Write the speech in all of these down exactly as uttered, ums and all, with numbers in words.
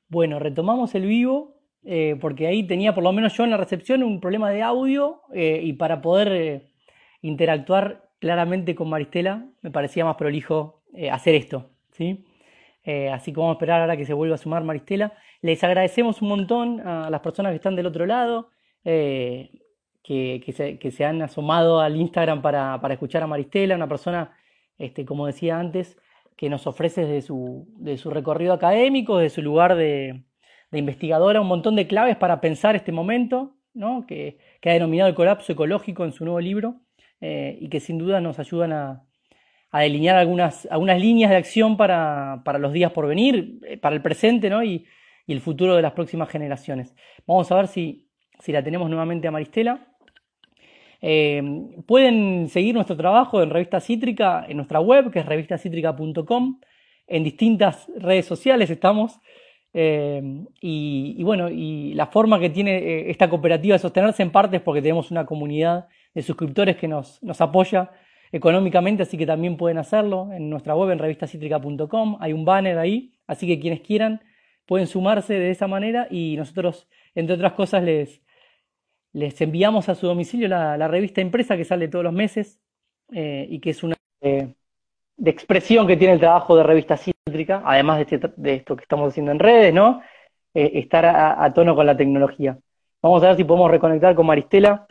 Bueno, retomamos el vivo, eh, porque ahí tenía, por lo menos yo en la recepción, un problema de audio, eh, y para poder eh, interactuar claramente con Maristela me parecía más prolijo eh, hacer esto, ¿sí? Eh, así que vamos a esperar ahora que se vuelva a sumar Maristela. Les agradecemos un montón a las personas que están del otro lado, eh, que, que se, que se han asomado al Instagram para, para escuchar a Maristela, una persona, este, como decía antes, que nos ofrece desde su, de su recorrido académico, de su lugar de, de investigadora, un montón de claves para pensar este momento, ¿no? que, que ha denominado el colapso ecológico en su nuevo libro, eh, y que sin duda nos ayudan a, a delinear algunas, algunas líneas de acción para, para los días por venir, eh, para el presente, ¿no? y, y el futuro de las próximas generaciones. Vamos a ver si, si la tenemos nuevamente a Maristela. Eh, pueden seguir nuestro trabajo en Revista Cítrica, en nuestra web, que es revista cítrica punto com. En distintas redes sociales estamos. Eh, y, y, bueno, y la forma que tiene eh, esta cooperativa de sostenerse en parte es porque tenemos una comunidad de suscriptores que nos, nos apoya económicamente, así que también pueden hacerlo en nuestra web, en revista cítrica punto com. Hay un banner ahí, así que quienes quieran pueden sumarse de esa manera y nosotros, entre otras cosas, les, les enviamos a su domicilio la, la revista impresa que sale todos los meses, eh, y que es una eh, de expresión que tiene el trabajo de Revista Cítrica, además de, este, de esto que estamos haciendo en redes, ¿no? Eh, estar a, a, tono con la tecnología. Vamos a ver si podemos reconectar con Maristela.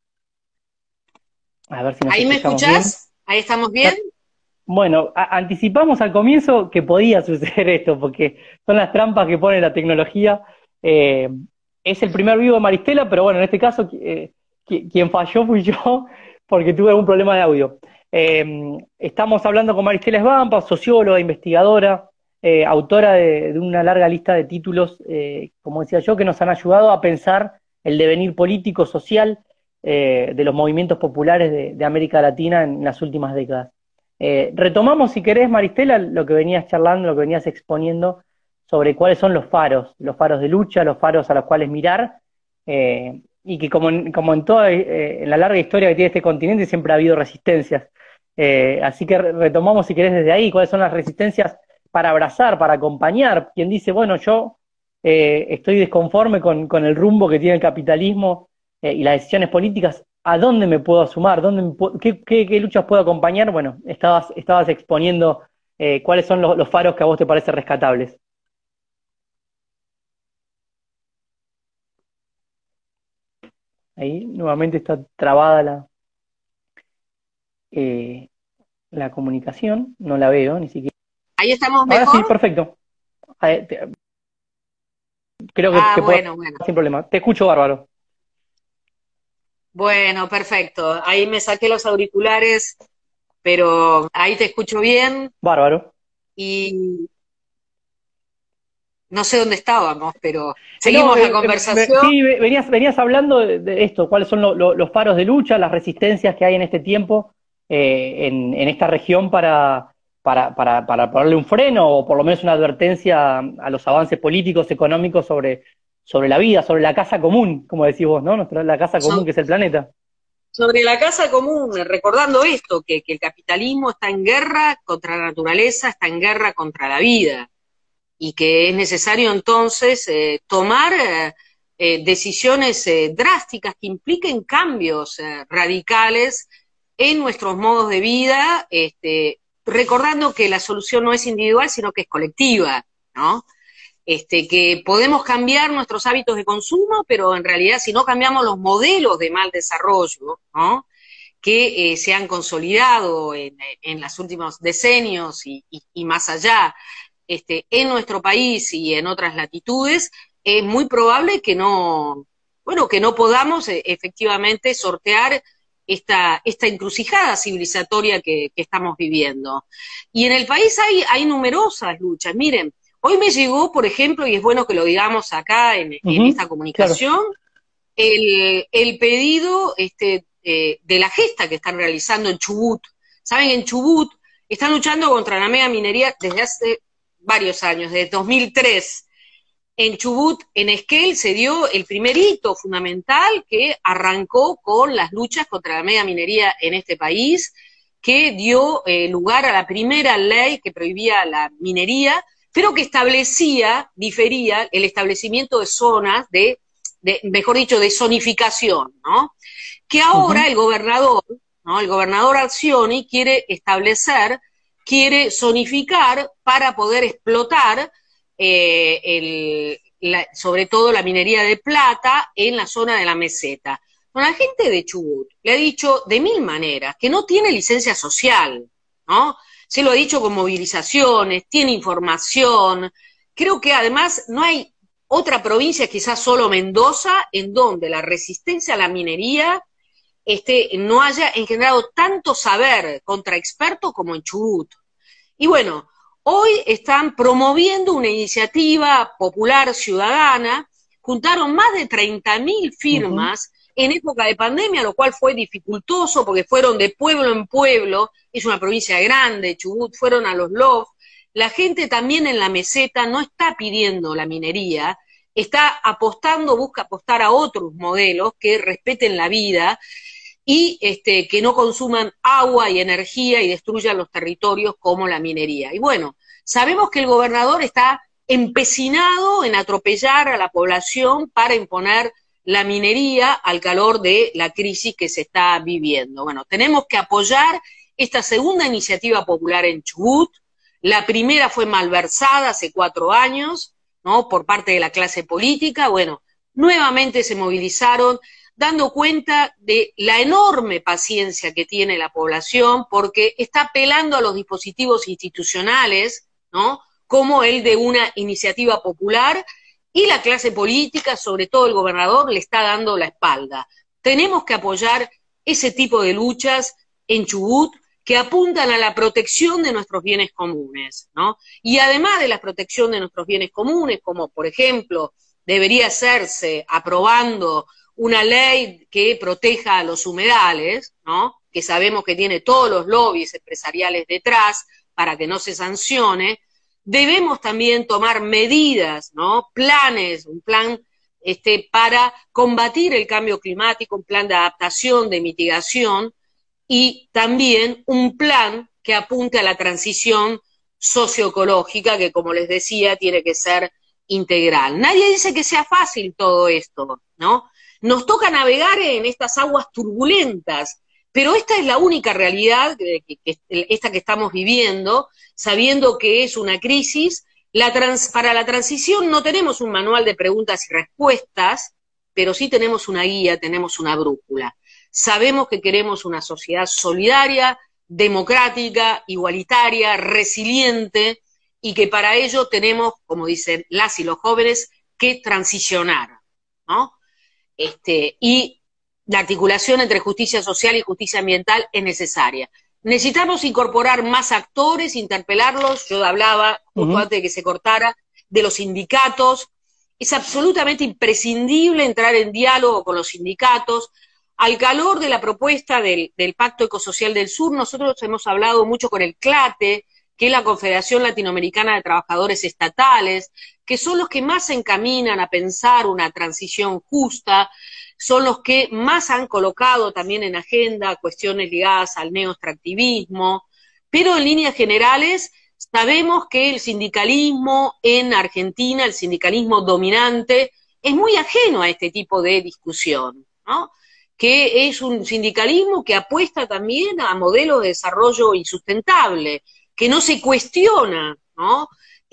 A ver si nos ¿Ahí me escuchamos bien. escuchás? ¿Ahí estamos bien? Bueno, a, anticipamos al comienzo que podía suceder esto, porque son las trampas que pone la tecnología. Eh, es el primer vivo de Maristela, pero bueno, en este caso eh, quien falló fui yo, porque tuve algún problema de audio. Eh, estamos hablando con Maristela Svampa, socióloga, investigadora, eh, autora de, de una larga lista de títulos, eh, como decía yo, que nos han ayudado a pensar el devenir político, social, eh, de los movimientos populares de, de América Latina en las últimas décadas. Eh, retomamos, si querés, Maristela, lo que venías charlando, lo que venías exponiendo sobre cuáles son los faros, los faros de lucha, los faros a los cuales mirar, eh, y que como en, como en toda eh, en la larga historia que tiene este continente siempre ha habido resistencias. Eh, así que retomamos, si querés, desde ahí, cuáles son las resistencias para abrazar, para acompañar. Quien dice, bueno, yo eh, estoy desconforme con, con el rumbo que tiene el capitalismo eh, y las decisiones políticas, ¿a dónde me puedo sumar? ¿Dónde me puedo, qué, qué, ¿Qué luchas puedo acompañar? Bueno, estabas, estabas exponiendo eh, cuáles son los, los faros que a vos te parecen rescatables. Ahí nuevamente está trabada la, eh, la comunicación, no la veo ni siquiera. ¿Ahí estamos Ahora sí, mejor? perfecto. Eh, te- creo que, Ah, que puedo bueno, bueno. sin problema. Te escucho bárbaro. Bueno, perfecto. Ahí me saqué los auriculares, pero ahí te escucho bien Bárbaro. y no sé dónde estábamos, pero Eh, no, seguimos la eh, eh, me- conversación. sí, venías, venías hablando de, de esto, cuáles son lo- lo- los faros de lucha, las resistencias que hay en este tiempo, eh, en, en esta región para, para, para, para ponerle un freno o por lo menos una advertencia a los avances políticos, económicos sobre, sobre la vida, sobre la casa común, como decís vos, ¿no? Nuestra, la casa común So- que es el planeta. Sobre la casa común, recordando esto, que, que el capitalismo está en guerra contra la naturaleza, está en guerra contra la vida, y que es necesario entonces eh, tomar eh, eh, decisiones eh, drásticas que impliquen cambios eh, radicales en nuestros modos de vida, este, recordando que la solución no es individual, sino que es colectiva, ¿no? Este, que podemos cambiar nuestros hábitos de consumo, pero en realidad si no cambiamos los modelos de mal desarrollo, ¿no? que eh, se han consolidado en, en los últimos decenios y, y, y más allá, este, en nuestro país y en otras latitudes, es muy probable que no, bueno, que no podamos eh, efectivamente sortear esta, esta encrucijada civilizatoria que, que estamos viviendo. Y en el país hay, hay numerosas luchas. Miren, hoy me llegó, por ejemplo, y es bueno que lo digamos acá en, en esta Ujú, claro. comunicación, el, el pedido este, eh, de la gesta que están realizando en Chubut. Saben, en Chubut están luchando contra la mega minería desde hace varios años, desde dos mil tres. En Chubut, en Esquel, se dio el primer hito fundamental que arrancó con las luchas contra la mega minería en este país, que dio eh, lugar a la primera ley que prohibía la minería, pero que establecía, difería el establecimiento de zonas de, de mejor dicho, de zonificación, ¿no? Que ahora uh-huh. el gobernador, ¿no? El gobernador Arcioni quiere establecer, quiere zonificar para poder explotar eh, el, la, sobre todo la minería de plata en la zona de la meseta. Bueno, la gente de Chubut le ha dicho de mil maneras que no tiene licencia social, ¿no? Se lo ha dicho con movilizaciones, tiene información. Creo que además no hay otra provincia, quizás solo Mendoza, en donde la resistencia a la minería este, no haya engendrado tanto saber contra expertos como en Chubut. Y bueno, hoy están promoviendo una iniciativa popular ciudadana, juntaron más de treinta mil firmas uh-huh. en época de pandemia, lo cual fue dificultoso porque fueron de pueblo en pueblo, es una provincia grande, Chubut, fueron a los L O F. La gente también en la meseta no está pidiendo la minería, está apostando, busca apostar a otros modelos que respeten la vida y este, que no consuman agua y energía y destruyan los territorios como la minería. Y bueno, sabemos que el gobernador está empecinado en atropellar a la población para imponer la minería al calor de la crisis que se está viviendo. Bueno, tenemos que apoyar esta segunda iniciativa popular en Chubut. La primera fue malversada hace cuatro años, ¿no? Por parte de la clase política. Bueno, nuevamente se movilizaron, dando cuenta de la enorme paciencia que tiene la población, porque está apelando a los dispositivos institucionales, ¿no? Como el de una iniciativa popular, y la clase política, sobre todo el gobernador, le está dando la espalda. Tenemos que apoyar ese tipo de luchas en Chubut que apuntan a la protección de nuestros bienes comunes, ¿no? Y además de la protección de nuestros bienes comunes, como por ejemplo debería hacerse aprobando una ley que proteja a los humedales, ¿no? Que sabemos que tiene todos los lobbies empresariales detrás para que no se sancione. Debemos también tomar medidas, ¿no? Planes, un plan este, para combatir el cambio climático, un plan de adaptación, de mitigación, y también un plan que apunte a la transición socioecológica, que como les decía, tiene que ser integral. Nadie dice que sea fácil todo esto, ¿no? Nos toca navegar en estas aguas turbulentas, pero esta es la única realidad, que, que, que, esta que estamos viviendo, sabiendo que es una crisis. La trans, para la transición no tenemos un manual de preguntas y respuestas, pero sí tenemos una guía, tenemos una brújula. Sabemos que queremos una sociedad solidaria, democrática, igualitaria, resiliente, y que para ello tenemos, como dicen las y los jóvenes, que transicionar, ¿no? Este, y la articulación entre justicia social y justicia ambiental es necesaria. Necesitamos incorporar más actores, interpelarlos. Yo hablaba, justo uh-huh. antes de que se cortara, de los sindicatos. Es absolutamente imprescindible entrar en diálogo con los sindicatos. Al calor de la propuesta del, del Pacto Ecosocial del Sur, nosotros hemos hablado mucho con el CLATE, que es la Confederación Latinoamericana de Trabajadores Estatales, que son los que más se encaminan a pensar una transición justa, son los que más han colocado también en agenda cuestiones ligadas al neoextractivismo, pero en líneas generales sabemos que el sindicalismo en Argentina, el sindicalismo dominante, es muy ajeno a este tipo de discusión, ¿no? Que es un sindicalismo que apuesta también a modelos de desarrollo insustentable, que no se cuestiona, ¿no?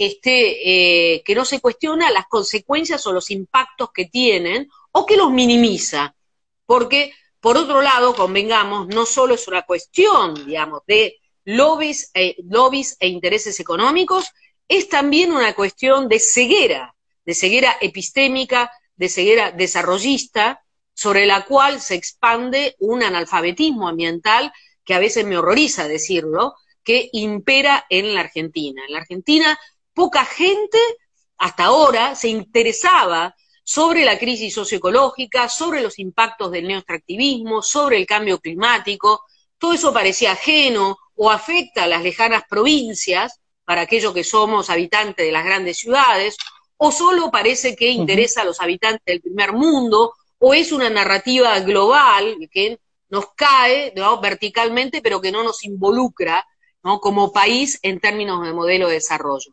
Este, eh, que no se cuestiona las consecuencias o los impactos que tienen, o que los minimiza, porque, por otro lado, convengamos, no solo es una cuestión, digamos, de lobbies e, lobbies e intereses económicos, es también una cuestión de ceguera, de ceguera epistémica, de ceguera desarrollista, sobre la cual se expande un analfabetismo ambiental que a veces me horroriza decirlo, que impera en la Argentina. En la Argentina, poca gente, hasta ahora, se interesaba sobre la crisis socioecológica, sobre los impactos del neoextractivismo, sobre el cambio climático. Todo eso parecía ajeno o afecta a las lejanas provincias, para aquellos que somos habitantes de las grandes ciudades, o solo parece que interesa uh-huh. a los habitantes del primer mundo, o es una narrativa global que nos cae, ¿no? verticalmente, pero que no nos involucra, ¿no? como país en términos de modelo de desarrollo.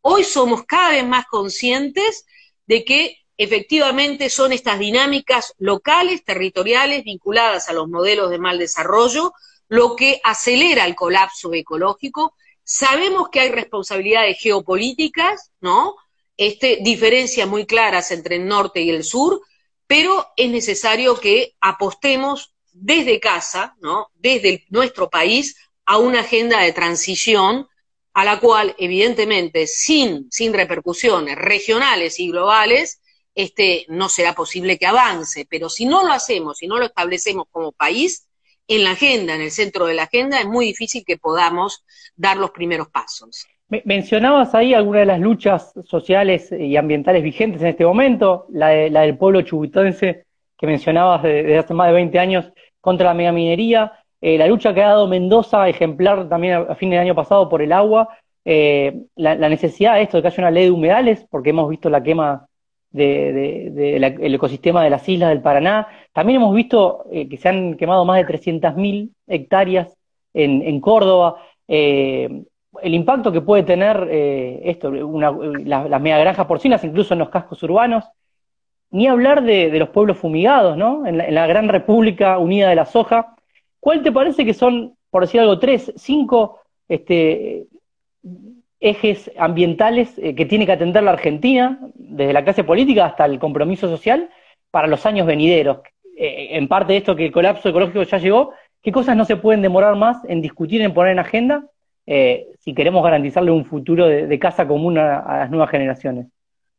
Hoy somos cada vez más conscientes de que efectivamente son estas dinámicas locales, territoriales, vinculadas a los modelos de mal desarrollo, lo que acelera el colapso ecológico. Sabemos que hay responsabilidades geopolíticas, ¿no? Este, diferencias muy claras entre el norte y el sur, pero es necesario que apostemos desde casa, ¿no? Desde el, nuestro país, a una agenda de transición a la cual, evidentemente, sin, sin repercusiones regionales y globales, este, no será posible que avance. Pero si no lo hacemos, si no lo establecemos como país, en la agenda, en el centro de la agenda, es muy difícil que podamos dar los primeros pasos. Mencionabas ahí algunas de las luchas sociales y ambientales vigentes en este momento, la, de, la del pueblo chubuitense que mencionabas desde de hace más de veinte años contra la megaminería, eh, la lucha que ha dado Mendoza, ejemplar también a, a fin del año pasado por el agua, eh, la, la necesidad de esto, de que haya una ley de humedales, porque hemos visto la quema del de, de, de el ecosistema de las islas del Paraná. También hemos visto eh, que se han quemado más de trescientas mil hectáreas en, en Córdoba. Eh, el impacto que puede tener eh, esto, una, la, las megagranjas porcinas, incluso en los cascos urbanos, ni hablar de, de los pueblos fumigados, ¿no? En la, en la gran República Unida de la Soja. ¿Cuál te parece que son, por decir algo, tres, cinco este, ejes ambientales eh, que tiene que atender la Argentina, desde la clase política hasta el compromiso social, para los años venideros? Eh, en parte de esto que el colapso ecológico ya llegó, ¿qué cosas no se pueden demorar más en discutir, en poner en agenda, eh, si queremos garantizarle un futuro de, de casa común a, a las nuevas generaciones?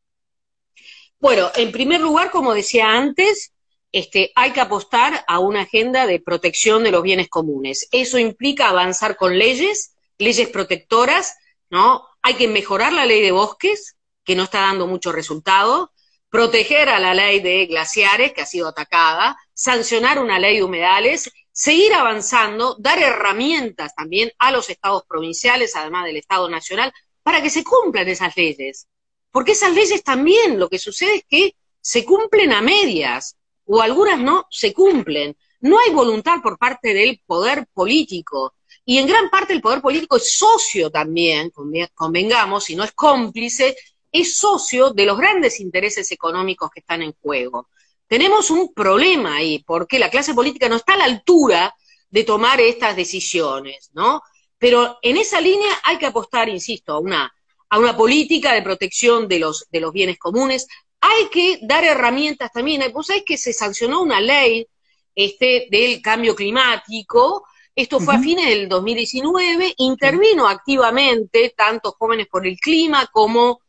Bueno, en primer lugar, como decía antes, este, hay que apostar a una agenda de protección de los bienes comunes. Eso implica avanzar con leyes, leyes protectoras, ¿no? Hay que mejorar la ley de bosques, que no está dando mucho resultado, proteger a la ley de glaciares, que ha sido atacada, sancionar una ley de humedales, seguir avanzando, dar herramientas también a los estados provinciales, además del Estado Nacional, para que se cumplan esas leyes. Porque esas leyes también, lo que sucede es que se cumplen a medias, o algunas no se cumplen. No hay voluntad por parte del poder político, y en gran parte el poder político es socio también, convengamos, si no es cómplice, es socio de los grandes intereses económicos que están en juego. Tenemos un problema ahí, porque la clase política no está a la altura de tomar estas decisiones, ¿no? Pero en esa línea hay que apostar, insisto, a una, a una política de protección de los, de los bienes comunes. Hay que dar herramientas también. Vos sabés que se sancionó una ley este, del cambio climático. Esto fue uh-huh. a fines del dos mil diecinueve. Intervino uh-huh. activamente tanto Jóvenes por el Clima como,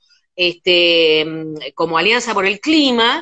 este, como Alianza por el Clima.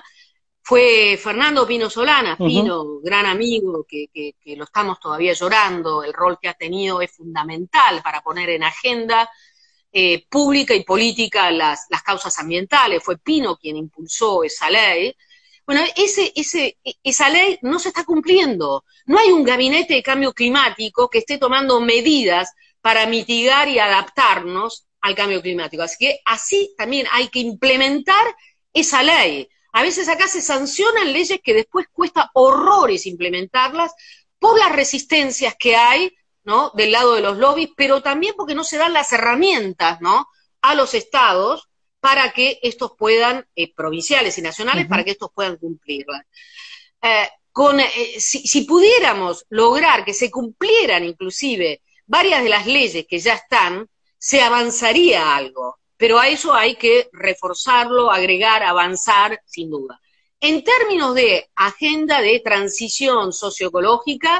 Fue Fernando Pino Solanas, Pino, uh-huh. gran amigo, que, que, que lo estamos todavía llorando. El rol que ha tenido es fundamental para poner en agenda eh, pública y política las, las causas ambientales. Fue Pino quien impulsó esa ley. Bueno, ese, ese, esa ley no se está cumpliendo. No hay un gabinete de cambio climático que esté tomando medidas para mitigar y adaptarnos al cambio climático. Así que así también hay que implementar esa ley. A veces acá se sancionan leyes que después cuesta horrores implementarlas por las resistencias que hay, ¿no? Del lado de los lobbies, pero también porque no se dan las herramientas, ¿no? A los estados para que estos puedan, eh, provinciales y nacionales, uh-huh. para que estos puedan cumplirlas. Eh, con, eh, si, si pudiéramos lograr que se cumplieran inclusive varias de las leyes que ya están, se avanzaría algo. Pero a eso hay que reforzarlo, agregar, avanzar, sin duda. En términos de agenda de transición socioecológica,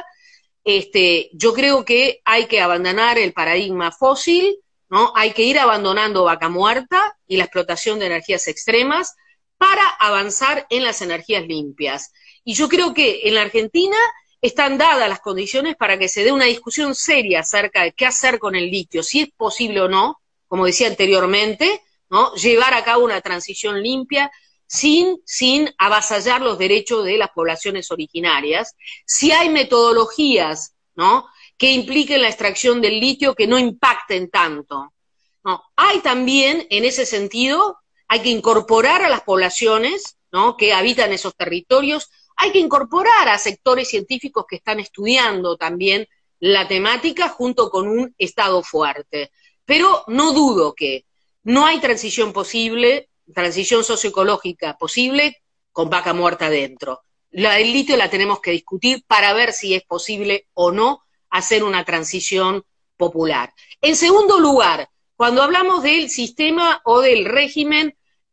este, yo creo que hay que abandonar el paradigma fósil, ¿no? Hay que ir abandonando Vaca Muerta y la explotación de energías extremas para avanzar en las energías limpias. Y yo creo que en la Argentina están dadas las condiciones para que se dé una discusión seria acerca de qué hacer con el litio, si es posible o no, como decía anteriormente, ¿no? Llevar a cabo una transición limpia sin, sin avasallar los derechos de las poblaciones originarias, si hay metodologías, ¿no? que impliquen la extracción del litio que no impacten tanto. ¿No? Hay también, en ese sentido, hay que incorporar a las poblaciones, ¿no? que habitan esos territorios, hay que incorporar a sectores científicos que están estudiando también la temática junto con un Estado fuerte. Pero no dudo que no hay transición posible, transición socioecológica posible con vaca muerta adentro. La, el litio la tenemos que discutir para ver si es posible o no hacer una transición popular. En segundo lugar, cuando hablamos del sistema o del régimen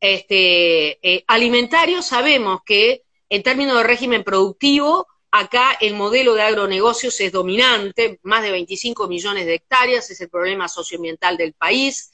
este, eh, alimentario, sabemos que en términos de régimen productivo, acá el modelo de agronegocios es dominante, más de veinticinco millones de hectáreas, es el problema socioambiental del país,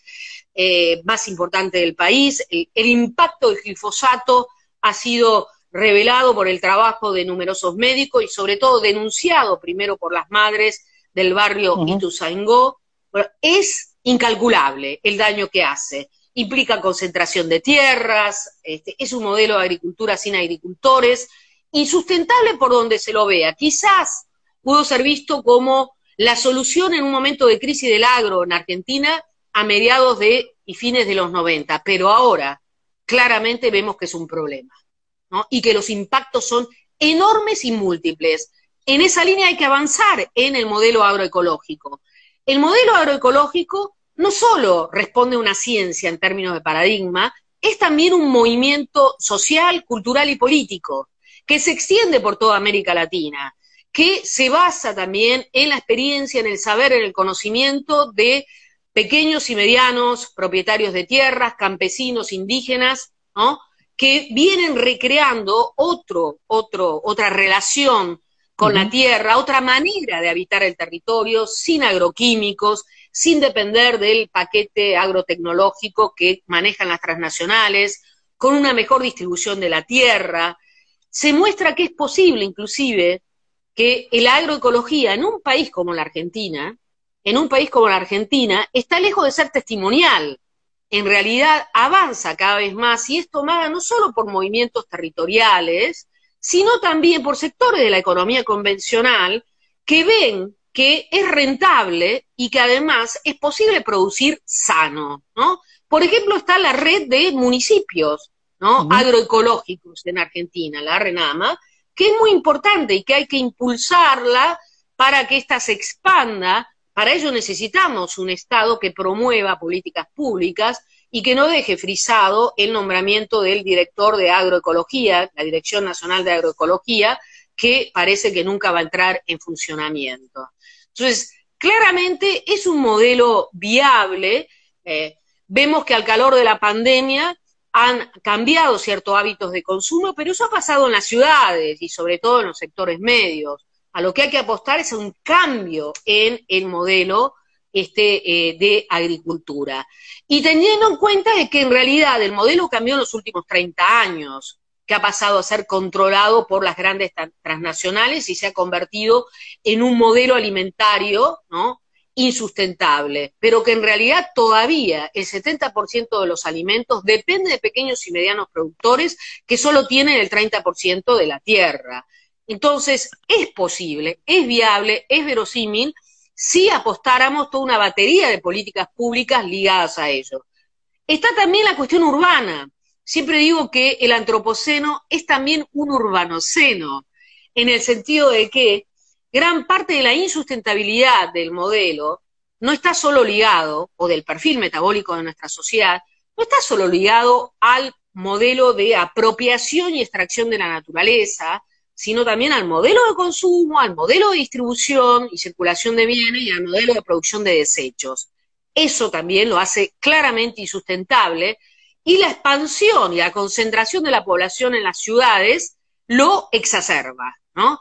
eh, más importante del país. El, el impacto del glifosato ha sido revelado por el trabajo de numerosos médicos y sobre todo denunciado primero por las madres del barrio uh-huh. Ituzaingó. Bueno, es incalculable el daño que hace. Implica concentración de tierras, este, es un modelo de agricultura sin agricultores, insustentable por donde se lo vea. Quizás pudo ser visto como la solución en un momento de crisis del agro en Argentina a mediados de y fines de los noventa, pero ahora claramente vemos que es un problema, ¿no? Y que los impactos son enormes y múltiples. En esa línea hay que avanzar en el modelo agroecológico. El modelo agroecológico no solo responde a una ciencia en términos de paradigma, es también un movimiento social, cultural y político que se extiende por toda América Latina, que se basa también en la experiencia, en el saber, en el conocimiento de pequeños y medianos propietarios de tierras, campesinos, indígenas, ¿no? Que vienen recreando otro, otro, otra relación con uh-huh. la tierra, otra manera de habitar el territorio, sin agroquímicos, sin depender del paquete agrotecnológico que manejan las transnacionales, con una mejor distribución de la tierra. Se muestra que es posible, inclusive, que la agroecología en un país como la Argentina, en un país como la Argentina, está lejos de ser testimonial. En realidad avanza cada vez más y es tomada no solo por movimientos territoriales, sino también por sectores de la economía convencional que ven que es rentable y que además es posible producir sano, ¿no? Por ejemplo, está la red de municipios, ¿no? Uh-huh. agroecológicos en Argentina, la RENAMA, que es muy importante y que hay que impulsarla para que ésta se expanda. Para ello necesitamos un Estado que promueva políticas públicas y que no deje frisado el nombramiento del director de agroecología, la Dirección Nacional de Agroecología, que parece que nunca va a entrar en funcionamiento. Entonces, claramente es un modelo viable. Eh, vemos que al calor de la pandemia han cambiado ciertos hábitos de consumo, pero eso ha pasado en las ciudades y sobre todo en los sectores medios. A lo que hay que apostar es a un cambio en el modelo este, eh, de agricultura. Y teniendo en cuenta de que en realidad el modelo cambió en los últimos treinta años, que ha pasado a ser controlado por las grandes transnacionales y se ha convertido en un modelo alimentario, ¿no?, insustentable, pero que en realidad todavía el setenta por ciento de los alimentos depende de pequeños y medianos productores que solo tienen el treinta por ciento de la tierra. Entonces, es posible, es viable, es verosímil si apostáramos toda una batería de políticas públicas ligadas a ello. Está también la cuestión urbana. Siempre digo que el antropoceno es también un urbanoceno, en el sentido de que gran parte de la insustentabilidad del modelo no está solo ligado, o del perfil metabólico de nuestra sociedad, no está solo ligado al modelo de apropiación y extracción de la naturaleza, sino también al modelo de consumo, al modelo de distribución y circulación de bienes y al modelo de producción de desechos. Eso también lo hace claramente insustentable, y la expansión y la concentración de la población en las ciudades lo exacerba, ¿no?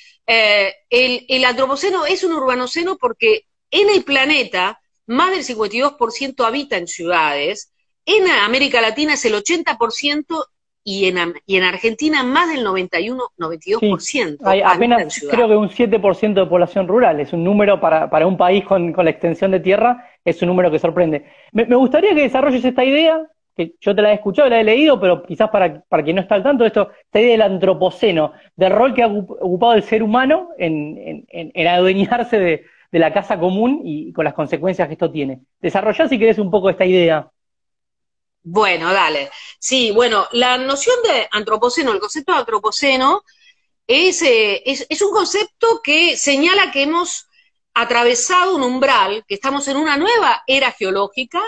Eh, el, el antropoceno es un urbanoceno porque en el planeta más del cincuenta y dos por ciento habita en ciudades, en América Latina es el ochenta por ciento y en, y en Argentina más del noventa y uno, noventa y dos por ciento. Sí, hay apenas creo que un siete por ciento de población rural, es un número para, para un país con, con la extensión de tierra, es un número que sorprende. Me, me gustaría que desarrolles esta idea, que yo te la he escuchado, la he leído, pero quizás para, para quien no está al tanto de esto, esta idea del antropoceno, del rol que ha ocupado el ser humano en, en, en, en adueñarse de, de la casa común y, y con las consecuencias que esto tiene. Desarrollá, si querés, un poco esta idea. Bueno, dale. Sí, bueno, la noción de antropoceno, el concepto de antropoceno, es, eh, es, es un concepto que señala que hemos atravesado un umbral, que estamos en una nueva era geológica,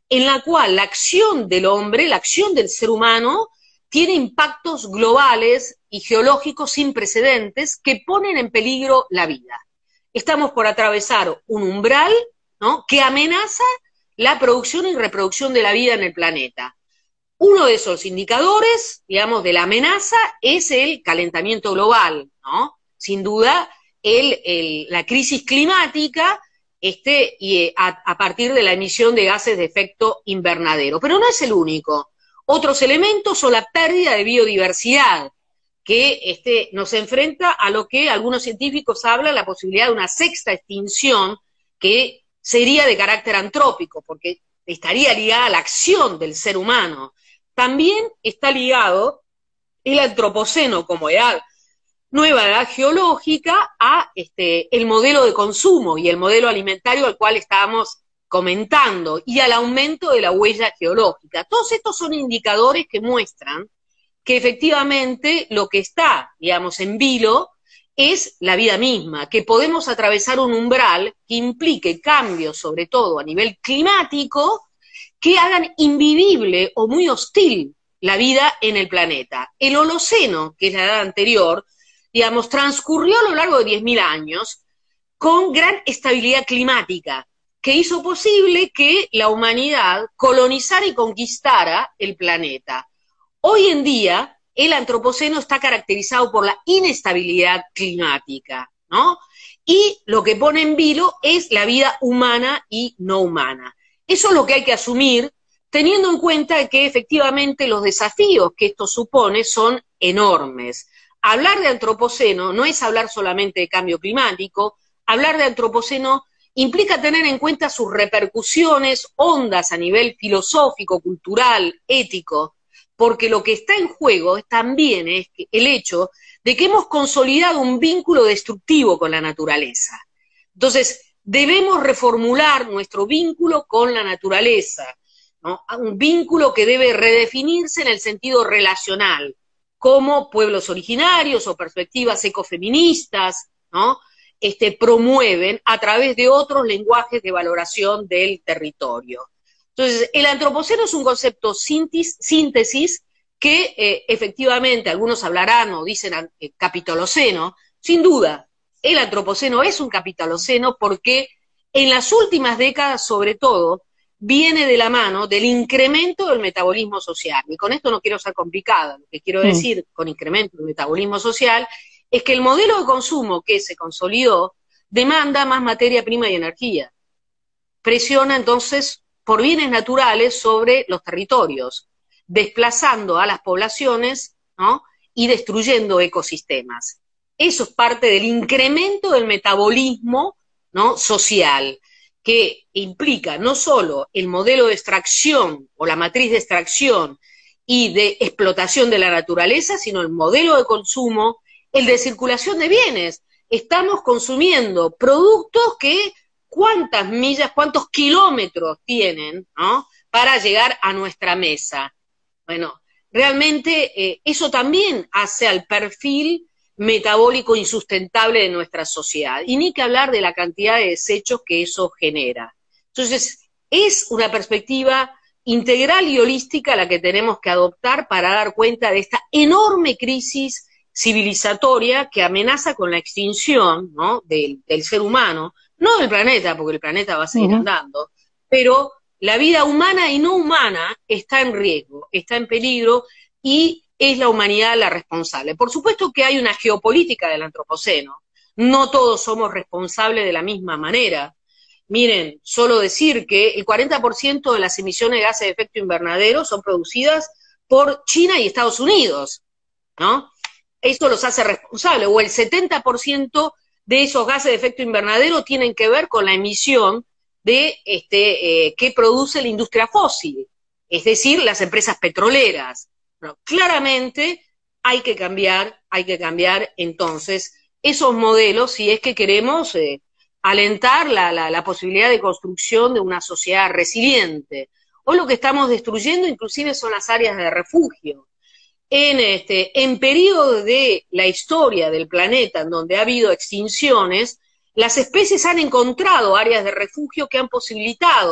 en la cual la acción del hombre, la acción del ser humano, tiene impactos globales y geológicos sin precedentes que ponen en peligro la vida. Estamos por atravesar un umbral, ¿no?, que amenaza la producción y reproducción de la vida en el planeta. Uno de esos indicadores, digamos, de la amenaza es el calentamiento global, ¿no? Sin duda, el, el, la crisis climática este, y a, a partir de la emisión de gases de efecto invernadero. Pero no es el único. Otros elementos son la pérdida de biodiversidad, que este, nos enfrenta a lo que algunos científicos hablan, la posibilidad de una sexta extinción, que sería de carácter antrópico, porque estaría ligada a la acción del ser humano. También está ligado el antropoceno como edad, nueva edad geológica, a este, el modelo de consumo y el modelo alimentario al cual estábamos comentando, y al aumento de la huella geológica. Todos estos son indicadores que muestran que efectivamente lo que está, digamos, en vilo es la vida misma, que podemos atravesar un umbral que implique cambios, sobre todo a nivel climático, que hagan invivible o muy hostil la vida en el planeta. El Holoceno, que es la edad anterior, digamos, transcurrió a lo largo de diez mil años con gran estabilidad climática, que hizo posible que la humanidad colonizara y conquistara el planeta. Hoy en día, el antropoceno está caracterizado por la inestabilidad climática, ¿no? Y lo que pone en vilo es la vida humana y no humana. Eso es lo que hay que asumir, teniendo en cuenta que efectivamente los desafíos que esto supone son enormes. Hablar de antropoceno no es hablar solamente de cambio climático, hablar de antropoceno implica tener en cuenta sus repercusiones hondas a nivel filosófico, cultural, ético, porque lo que está en juego también es el hecho de que hemos consolidado un vínculo destructivo con la naturaleza. Entonces, debemos reformular nuestro vínculo con la naturaleza, ¿no? Un vínculo que debe redefinirse en el sentido relacional, como pueblos originarios o perspectivas ecofeministas, ¿no?, este, promueven a través de otros lenguajes de valoración del territorio. Entonces, el antropoceno es un concepto síntesis, síntesis que eh, efectivamente algunos hablarán o dicen eh, capitaloceno. Sin duda, el antropoceno es un capitaloceno porque en las últimas décadas, sobre todo, viene de la mano del incremento del metabolismo social. Y con esto no quiero ser complicada, lo que quiero mm. decir con incremento del metabolismo social es que el modelo de consumo que se consolidó demanda más materia prima y energía. Presiona entonces por bienes naturales sobre los territorios, desplazando a las poblaciones, ¿no?, y destruyendo ecosistemas. Eso es parte del incremento del metabolismo, ¿no?, social, que implica no solo el modelo de extracción o la matriz de extracción y de explotación de la naturaleza, sino el modelo de consumo, el de circulación de bienes. Estamos consumiendo productos que cuántas millas, cuántos kilómetros tienen, ¿no?, para llegar a nuestra mesa. Bueno, realmente eh, eso también hace al perfil metabólico insustentable de nuestra sociedad. Y ni que hablar de la cantidad de desechos que eso genera. Entonces, es una perspectiva integral y holística la que tenemos que adoptar para dar cuenta de esta enorme crisis civilizatoria que amenaza con la extinción, ¿no?, del, del ser humano, no del planeta, porque el planeta va a seguir uh-huh. andando, pero la vida humana y no humana está en riesgo, está en peligro, y es la humanidad la responsable. Por supuesto que hay una geopolítica del antropoceno, no todos somos responsables de la misma manera. Miren, solo decir que el cuarenta por ciento de las emisiones de gases de efecto invernadero son producidas por China y Estados Unidos, ¿no? Esto los hace responsables, o el setenta por ciento de esos gases de efecto invernadero tienen que ver con la emisión de este eh, que produce la industria fósil, es decir, las empresas petroleras. Bueno, claramente hay que cambiar, hay que cambiar entonces esos modelos si es que queremos eh, alentar la, la, la posibilidad de construcción de una sociedad resiliente. Hoy lo que estamos destruyendo inclusive son las áreas de refugio. En, este, en periodos de la historia del planeta en donde ha habido extinciones, las especies han encontrado áreas de refugio que han posibilitado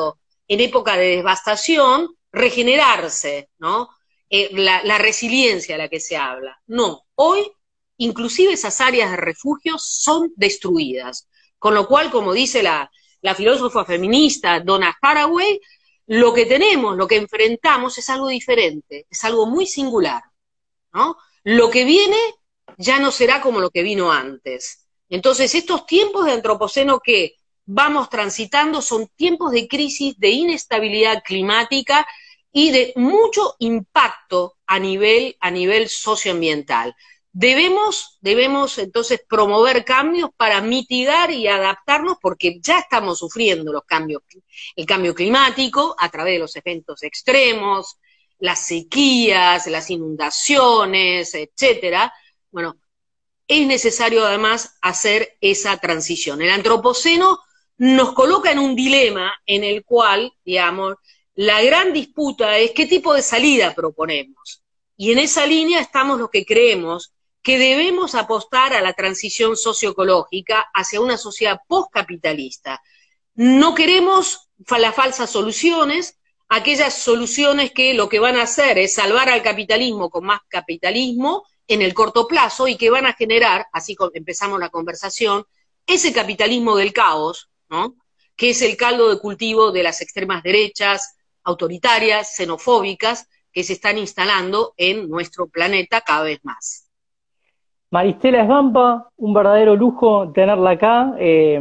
en época de devastación, regenerarse, ¿no? Eh, la, la resiliencia a la que se habla. No, hoy inclusive esas áreas de refugio son destruidas. Con lo cual, como dice la, la filósofa feminista Donna Haraway, lo que tenemos, lo que enfrentamos es algo diferente, es algo muy singular, ¿no? Lo que viene ya no será como lo que vino antes. Entonces, estos tiempos de antropoceno que vamos transitando son tiempos de crisis, de inestabilidad climática y de mucho impacto a nivel, a nivel socioambiental. Debemos, debemos entonces promover cambios para mitigar y adaptarnos porque ya estamos sufriendo los cambios, el cambio climático a través de los eventos extremos, las sequías, las inundaciones, etcétera. Bueno, es necesario además hacer esa transición. El antropoceno nos coloca en un dilema en el cual, digamos, la gran disputa es qué tipo de salida proponemos. Y en esa línea estamos los que creemos que debemos apostar a la transición socioecológica hacia una sociedad postcapitalista. No queremos las falsas soluciones, aquellas soluciones que lo que van a hacer es salvar al capitalismo con más capitalismo en el corto plazo y que van a generar, así empezamos la conversación, ese capitalismo del caos, ¿no? Que es el caldo de cultivo de las extremas derechas, autoritarias, xenofóbicas, que se están instalando en nuestro planeta cada vez más. Maristela Svampa, un verdadero lujo tenerla acá, eh,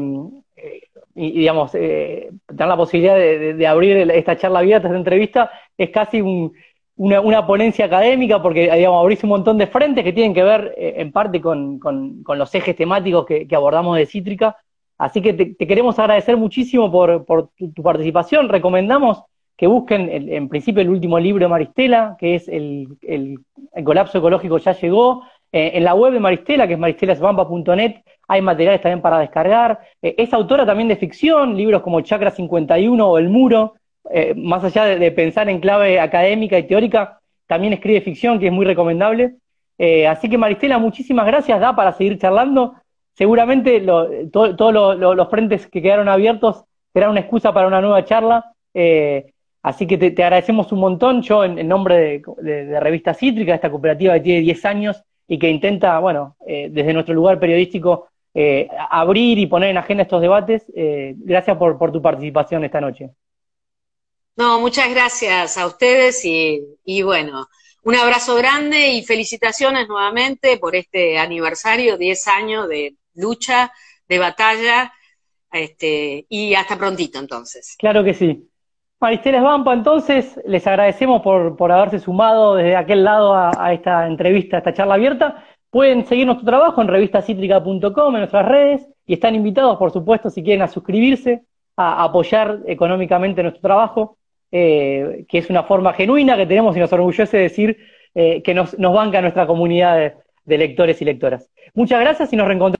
y, y digamos, eh, tener la posibilidad de, de, de abrir esta charla abierta, esta entrevista, es casi un, una, una ponencia académica, porque digamos, abrís un montón de frentes que tienen que ver eh, en parte con, con, con los ejes temáticos que, que abordamos de Cítrica, así que te, te queremos agradecer muchísimo por, por tu, tu participación. Recomendamos que busquen el, en principio el último libro de Maristela, que es el, el, el colapso ecológico ya llegó. Eh, en la web de Maristela, que es maristela svampa punto net, hay materiales también para descargar. Eh, es autora también de ficción, libros como Chakra cincuenta y uno o El Muro. Eh, más allá de, de pensar en clave académica y teórica, también escribe ficción, que es muy recomendable. Eh, así que Maristela, muchísimas gracias, da para seguir charlando. Seguramente todos to, lo, lo, los frentes que quedaron abiertos serán una excusa para una nueva charla. Eh, así que te, te agradecemos un montón. Yo, en, en nombre de, de, de Revista Cítrica, esta cooperativa que tiene diez años, y que intenta, bueno, eh, desde nuestro lugar periodístico, eh, abrir y poner en agenda estos debates. Eh, gracias por, por tu participación esta noche. No, muchas gracias a ustedes y, y bueno, un abrazo grande y felicitaciones nuevamente por este aniversario, diez años de lucha, de batalla, este, y hasta prontito entonces. Claro que sí. Maristela Svampa, entonces, les agradecemos por, por haberse sumado desde aquel lado a, a esta entrevista, a esta charla abierta. Pueden seguir nuestro trabajo en revista cítrica punto com, en nuestras redes, y están invitados, por supuesto, si quieren, a suscribirse, a, a apoyar económicamente nuestro trabajo, eh, que es una forma genuina que tenemos y nos orgullece decir eh, que nos, nos banca nuestra comunidad de, de lectores y lectoras. Muchas gracias y nos reencontramos.